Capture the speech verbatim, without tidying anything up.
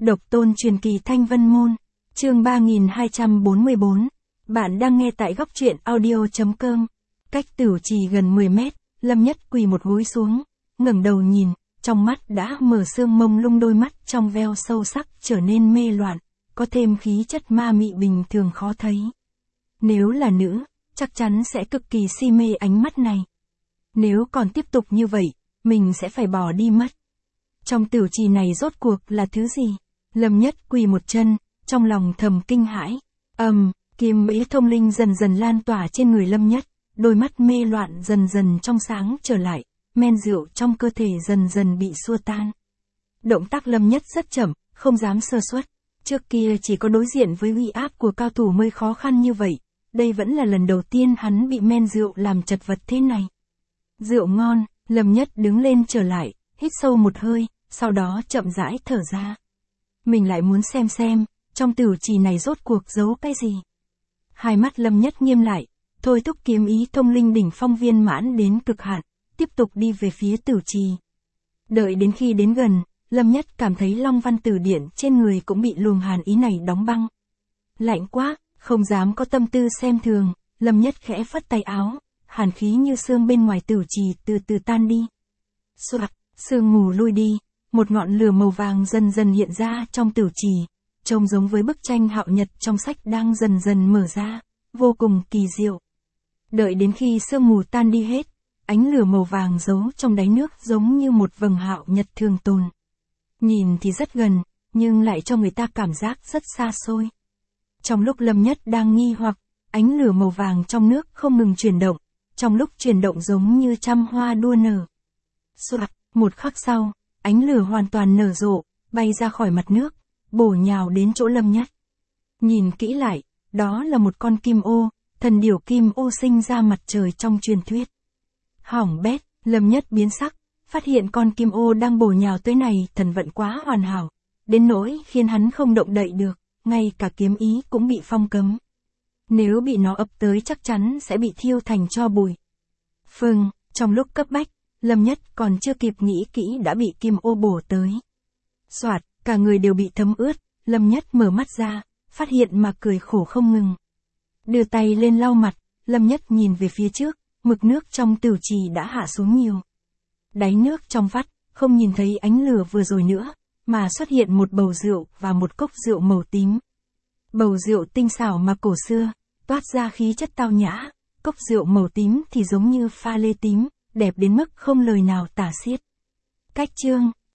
Độc tôn truyền kỳ Thanh Vân Môn, chương ba nghìn hai trăm bốn mươi bốn. Bạn đang nghe tại góc truyện audio.com. Cách Tửu Trì gần mười mét, Lâm Nhất quỳ một gối xuống, ngẩng đầu nhìn, trong mắt đã mở sương mông lung, đôi mắt trong veo sâu sắc trở nên mê loạn, có thêm khí chất ma mị bình thường khó thấy. Nếu là nữ, chắc chắn sẽ cực kỳ si mê ánh mắt này. Nếu còn tiếp tục như vậy, mình sẽ phải bỏ đi mất. Trong Tửu Trì này rốt cuộc là thứ gì? Lâm Nhất quỳ một chân, trong lòng thầm kinh hãi. Ầm, um, kiếm ý thông linh dần dần lan tỏa trên người Lâm Nhất, đôi mắt mê loạn dần dần trong sáng trở lại, men rượu trong cơ thể dần dần bị xua tan. Động tác Lâm Nhất rất chậm, không dám sơ suất. Trước kia chỉ có đối diện với uy áp của cao thủ mới khó khăn như vậy, đây vẫn là lần đầu tiên hắn bị men rượu làm chật vật thế này. Rượu ngon, Lâm Nhất đứng lên trở lại, hít sâu một hơi, sau đó chậm rãi thở ra. Mình lại muốn xem xem, trong Tửu Trì này rốt cuộc giấu cái gì. Hai mắt Lâm Nhất nghiêm lại, thôi thúc kiếm ý thông linh đỉnh phong viên mãn đến cực hạn, tiếp tục đi về phía Tửu Trì. Đợi đến khi đến gần, Lâm Nhất cảm thấy long văn tử điện trên người cũng bị luồng hàn ý này đóng băng. Lạnh quá, không dám có tâm tư xem thường, Lâm Nhất khẽ phất tay áo, hàn khí như sương bên ngoài Tửu Trì từ từ tan đi. Soạt, sương mù lui đi, một ngọn lửa màu vàng dần dần hiện ra trong Tửu Trì, trông giống với bức tranh hạo nhật trong sách đang dần dần mở ra, vô cùng kỳ diệu. Đợi đến khi sương mù tan đi hết, ánh lửa màu vàng giấu trong đáy nước giống như một vầng hạo nhật thường tồn. Nhìn thì rất gần, nhưng lại cho người ta cảm giác rất xa xôi. Trong lúc Lâm Nhất đang nghi hoặc, ánh lửa màu vàng trong nước không ngừng chuyển động, trong lúc chuyển động giống như trăm hoa đua nở. Soạt, một khắc sau, ánh lửa hoàn toàn nở rộ, bay ra khỏi mặt nước, bổ nhào đến chỗ Lâm Nhất. Nhìn kỹ lại, đó là một con kim ô, thần điểu kim ô sinh ra mặt trời trong truyền thuyết. Hỏng bét, Lâm Nhất biến sắc, phát hiện con kim ô đang bổ nhào tới này thần vận quá hoàn hảo, đến nỗi khiến hắn không động đậy được, ngay cả kiếm ý cũng bị phong cấm. Nếu bị nó ập tới chắc chắn sẽ bị thiêu thành tro bụi. Phừng, trong lúc cấp bách, Lâm Nhất còn chưa kịp nghĩ kỹ đã bị kim ô bổ tới. Soạt, cả người đều bị thấm ướt, Lâm Nhất mở mắt ra, phát hiện mà cười khổ không ngừng. Đưa tay lên lau mặt, Lâm Nhất nhìn về phía trước, mực nước trong Tửu Trì đã hạ xuống nhiều. Đáy nước trong vắt, không nhìn thấy ánh lửa vừa rồi nữa, mà xuất hiện một bầu rượu và một cốc rượu màu tím. Bầu rượu tinh xảo mà cổ xưa, toát ra khí chất tao nhã, cốc rượu màu tím thì giống như pha lê tím, đẹp đến mức không lời nào tả xiết. Cách chương